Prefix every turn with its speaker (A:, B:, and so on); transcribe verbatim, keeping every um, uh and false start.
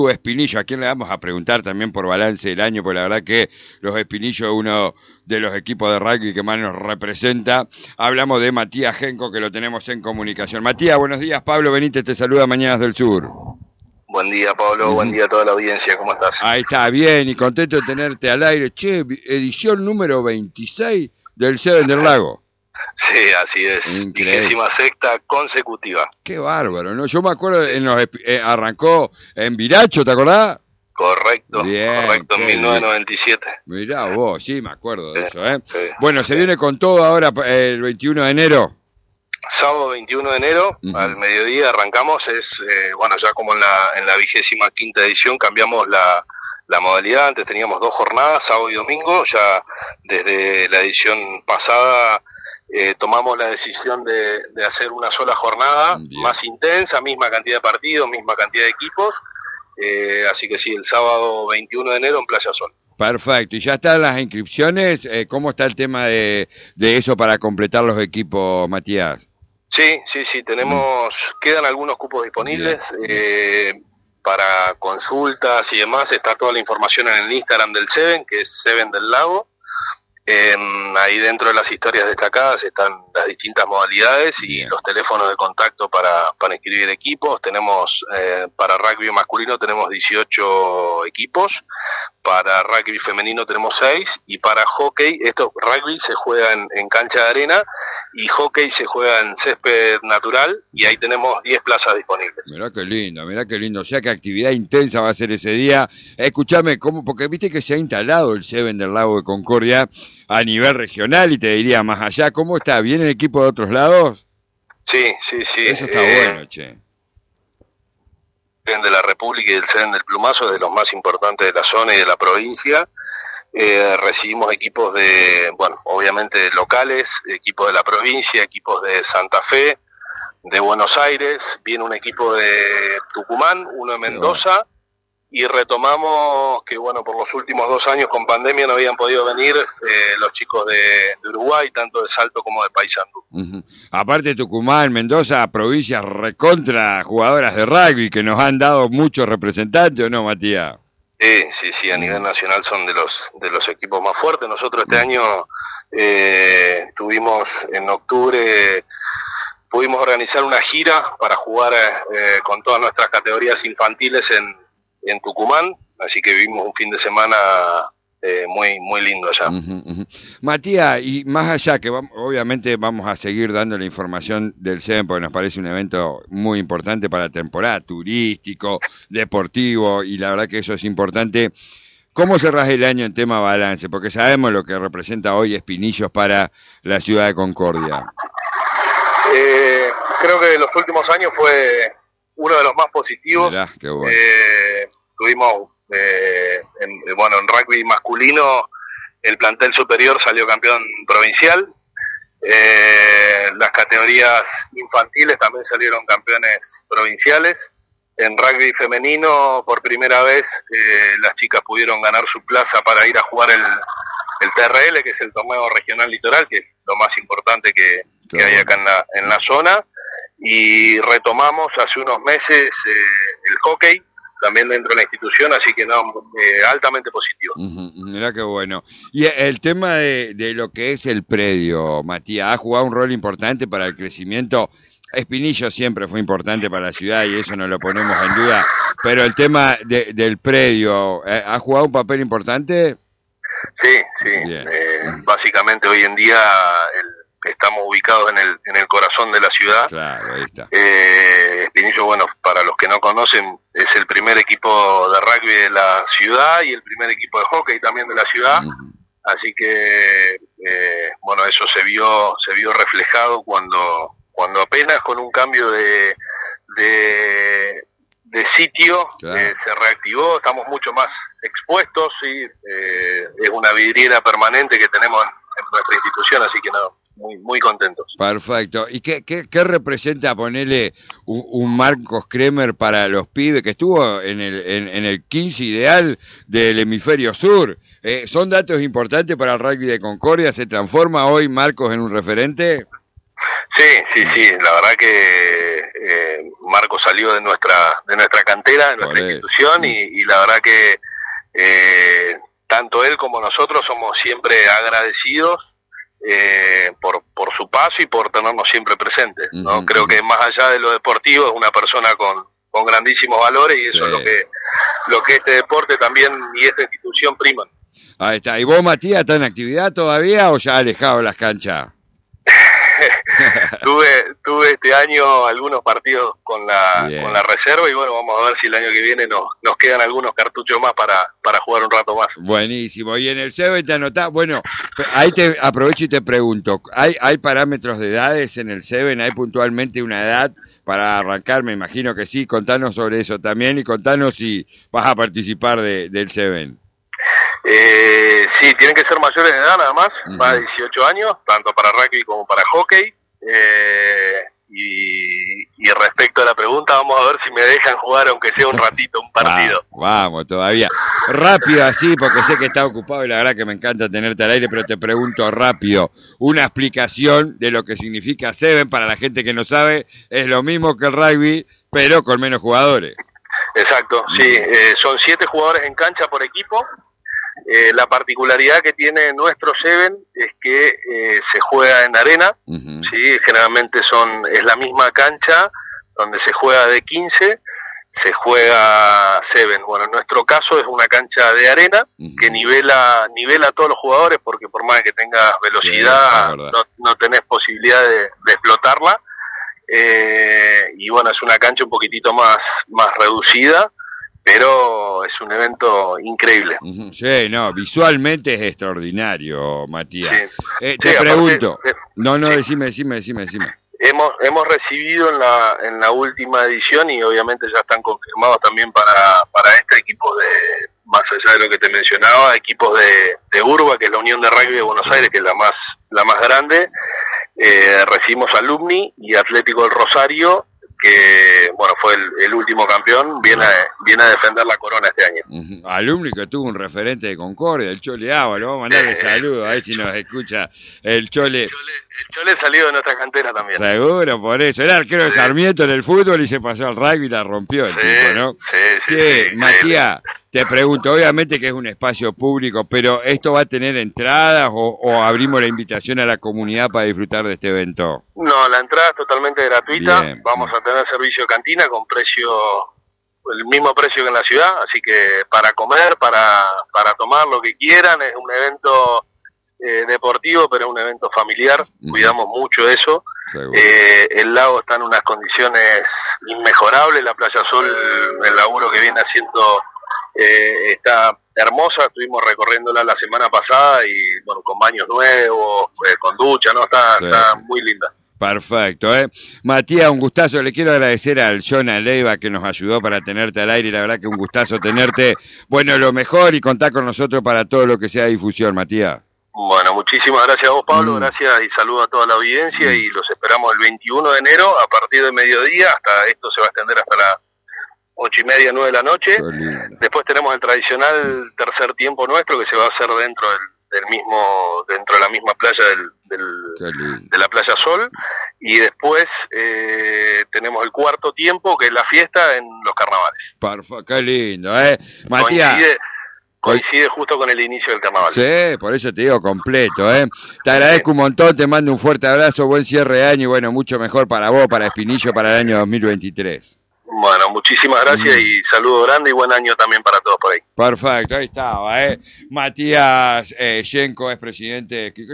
A: Espinillo, a quién le vamos a preguntar también por balance del año, porque la verdad que los Espinillos es uno de los equipos de rugby que más nos representa. Hablamos de Matías Genco, que lo tenemos en comunicación. Matías, buenos días. Pablo Benítez te saluda, Mañanas del Sur.
B: Buen día, Pablo, uh-huh. Buen día a toda la audiencia, ¿cómo estás?
A: Ahí está, bien, y contento de tenerte al aire. Che, edición número veintiséis del Seven del Lago.
B: Sí, así es, vigésima sexta consecutiva.
A: Qué bárbaro, ¿no? Yo me acuerdo, en los, eh, arrancó en Viracho, ¿te acordás?
B: Correcto,
A: bien,
B: correcto, en mil novecientos noventa y siete.
A: Mirá vos, sí, me acuerdo de
B: sí,
A: eso, ¿eh?
B: Sí,
A: bueno, se
B: sí.
A: viene con todo ahora eh, el veintiuno de enero.
B: Sábado veintiuno de enero, uh-huh. al mediodía arrancamos, es, eh, bueno, ya como en la, en la vigésima quinta edición cambiamos la, la modalidad, antes teníamos dos jornadas, sábado y domingo, ya desde la edición pasada eh, tomamos la decisión de, de hacer una sola jornada, bien, más intensa, misma cantidad de partidos, misma cantidad de equipos, eh, así que sí, el sábado veintiuno de enero en Playa Sol.
A: Perfecto, y ya están las inscripciones, eh, ¿cómo está el tema de, de eso para completar los equipos, Matías?
B: Sí, sí, sí, tenemos, mm. quedan algunos cupos disponibles eh, para consultas y demás, está toda la información en el Instagram del Seven, que es Seven del Lago. Eh, ahí dentro de las historias destacadas están las distintas modalidades y bien, los teléfonos de contacto para, para inscribir equipos. Tenemos eh, para rugby masculino tenemos dieciocho equipos, para rugby femenino tenemos seis, y para hockey, esto rugby se juega en, en cancha de arena y hockey se juega en césped natural, y ahí tenemos diez plazas disponibles.
A: Mirá qué lindo, mirá qué lindo, o sea que actividad intensa va a ser ese día. Escúchame, ¿cómo? Porque viste que se ha instalado el Seven del Lago de Concordia a nivel regional y te diría más allá. ¿Cómo está? ¿Viene el equipo de otros lados?
B: Sí, sí, sí.
A: Eso está eh, bueno, che.
B: De la República y del Seven del Plumazo, de los más importantes de la zona y de la provincia. Eh, recibimos equipos de, bueno, obviamente locales, equipos de la provincia, equipos de Santa Fe, de Buenos Aires, viene un equipo de Tucumán, uno de Mendoza, y retomamos que, bueno, por los últimos dos años con pandemia no habían podido venir eh, los chicos de, de Uruguay, tanto de Salto como de Paysandú.
A: Uh-huh. Aparte Tucumán, Mendoza, provincias recontra jugadoras de rugby que nos han dado muchos representantes, ¿o no, Matías?
B: Sí, sí, sí, a nivel nacional son de los de los equipos más fuertes. Nosotros este año eh, tuvimos en octubre, pudimos organizar una gira para jugar eh, con todas nuestras categorías infantiles en en Tucumán, así que vivimos un fin de semana eh, muy muy lindo allá.
A: Uh-huh, uh-huh. Matías, y más allá, que vamos, obviamente vamos a seguir dando la información del Seven, porque nos parece un evento muy importante para la temporada, turístico, deportivo, y la verdad que eso es importante. ¿Cómo cerrás el año en tema balance? Porque sabemos lo que representa hoy Espinillos para la ciudad de Concordia.
B: Eh, creo que los últimos años fue uno de los más positivos.
A: Mirá, qué bueno.
B: Eh, tuvimos, eh, en, bueno, en rugby masculino, el plantel superior salió campeón provincial. Eh, las categorías infantiles también salieron campeones provinciales. En rugby femenino, por primera vez, eh, las chicas pudieron ganar su plaza para ir a jugar el, el T R L, que es el torneo regional litoral, que es lo más importante que, que hay acá en la, en la zona. Y retomamos hace unos meses eh, el hockey, también dentro de la institución, así que no, eh, altamente positivo.
A: Uh-huh, mirá qué bueno. Y el tema de, de lo que es el predio, Matías, ha jugado un rol importante para el crecimiento. Espinillo siempre fue importante para la ciudad y eso no lo ponemos en duda, pero el tema de, del predio, ¿eh, ha jugado un papel importante?
B: Sí, sí. Eh, básicamente hoy en día el estamos ubicados en el en el corazón de la ciudad.
A: Claro, ahí está.
B: Eh, Espinillo, bueno, para los que no conocen, es el primer equipo de rugby de la ciudad y el primer equipo de hockey también de la ciudad. Uh-huh. Así que, eh, bueno, eso se vio se vio reflejado cuando cuando apenas con un cambio de de, de sitio claro. eh, se reactivó. Estamos mucho más expuestos, ¿sí? Eh, es una vidriera permanente que tenemos en, en nuestra institución, así que no. Muy, muy contentos.
A: Perfecto. ¿Y qué, qué, qué representa ponerle un, un Marcos Kremer para los pibes que estuvo en el en, en el quince ideal del hemisferio sur? Eh, ¿Son datos importantes para el rugby de Concordia? ¿Se transforma hoy Marcos en un referente?
B: Sí, sí, sí, la verdad que eh, Marco salió de nuestra de nuestra cantera, de nuestra institución, y, y la verdad que eh, tanto él como nosotros somos siempre agradecidos eh, por, por su paso y por tenernos siempre presentes, ¿no? Uh-huh. Creo que más allá de lo deportivo es una persona con, con grandísimos valores, y eso sí. es lo que, lo que este deporte también y esta institución priman.
A: Ahí está. ¿Y vos, Matías, estás en actividad todavía o ya alejado de las canchas?
B: tuve tuve este año algunos partidos con la Bien. con la reserva, y bueno, vamos a ver si el año que viene nos, nos quedan algunos cartuchos más para, para jugar un rato más.
A: Buenísimo. Y en el Seven te anotás, bueno, ahí te aprovecho y te pregunto, ¿hay, hay parámetros de edades en el Seven? ¿Hay puntualmente una edad para arrancar? Me imagino que sí. Contanos sobre eso también, y contanos si vas a participar de, del Seven.
B: Eh, sí, tienen que ser mayores de edad nada más, uh-huh. más de dieciocho años, tanto para rugby como para hockey. Eh, y, y respecto a la pregunta, vamos a ver si me dejan jugar aunque sea un ratito, un partido.
A: Vamos, vamos, todavía. Rápido así, porque sé que está ocupado y la verdad que me encanta tenerte al aire, pero te pregunto rápido, una explicación de lo que significa Seven para la gente que no sabe. Es lo mismo que el rugby, pero con menos jugadores.
B: Exacto, sí, eh, son siete jugadores en cancha por equipo. Eh, la particularidad que tiene nuestro Seven es que eh, se juega en arena, uh-huh. ¿sí? Generalmente son es la misma cancha donde se juega de quince, se juega Seven. Bueno, en nuestro caso es una cancha de arena uh-huh. que nivela nivela a todos los jugadores, porque por más que tengas velocidad, sí, no, no tenés posibilidad de, de explotarla. Eh, y bueno, es una cancha un poquitito más, más reducida, pero es un evento increíble.
A: Sí, no, visualmente es extraordinario, Matías. Sí. Eh, te
B: sí,
A: pregunto,
B: aparte,
A: no, no,
B: sí.
A: decime, decime, decime, decime.
B: Hemos hemos recibido en la en la última edición, y obviamente ya están confirmados también para, para este equipo de, más allá de lo que te mencionaba, equipos de, de Urba, que es la Unión de Rugby de Buenos sí. Aires, que es la más, la más grande. Eh, recibimos Alumni y Atlético del Rosario, que bueno fue el, el último campeón, viene a, viene a defender la corona este año.
A: Uh-huh. Alumni, que tuvo un referente de Concordia, el Chole Agua, lo vamos a mandarle eh, saludos, a ver si nos escucha el Chole.
B: El Chole, el Chole salió de nuestra cantera también.
A: Seguro, por eso. Era arquero sí. de Sarmiento en el fútbol y se pasó al rugby y la rompió el
B: sí,
A: tipo, ¿no?
B: Sí, sí,
A: sí.
B: sí
A: Matías, te pregunto, obviamente que es un espacio público, pero ¿esto va a tener entradas o, o abrimos la invitación a la comunidad para disfrutar de este evento?
B: No, la entrada es totalmente gratuita.
A: Bien.
B: Vamos a tener servicio de cantina con precio, el mismo precio que en la ciudad, así que para comer, para, para tomar lo que quieran. Es un evento eh, deportivo, pero es un evento familiar. Mm. Cuidamos mucho eso. Eh, el lago está en unas condiciones inmejorables. La Playa Sol, el laburo que viene haciendo eh, está hermosa. Estuvimos recorriéndola la semana pasada y bueno, con baños nuevos, eh, con ducha, ¿no? Está, sí. está muy linda.
A: Perfecto, ¿eh? Matías, un gustazo. Le quiero agradecer al Jonah Leiva que nos ayudó para tenerte al aire, y la verdad que un gustazo tenerte. Bueno, lo mejor, y contar con nosotros para todo lo que sea difusión, Matías.
B: Bueno, muchísimas gracias a vos, Pablo, mm. gracias y saludo a toda la audiencia, mm. y los esperamos el veintiuno de enero a partir de mediodía, hasta esto se va a extender hasta las ocho y media, nueve de la noche. Después tenemos el tradicional tercer tiempo nuestro, que se va a hacer dentro del, del mismo, dentro de la misma playa del, del de la Playa Sol, y después eh, tenemos el cuarto tiempo, que es la fiesta en los carnavales.
A: Perfecto, qué lindo, ¿eh? Matías.
B: Coincide, Coincide justo con el inicio del carnaval.
A: Sí, por eso te digo completo, ¿eh? Te agradezco un montón, te mando un fuerte abrazo, buen cierre de año y bueno, mucho mejor para vos, para Espinillo, para el año dos mil veintitrés.
B: Bueno, muchísimas gracias mm. y saludo grande y buen año también para todos por ahí.
A: Perfecto, ahí estaba, ¿eh? Matías eh, Yenko es presidente...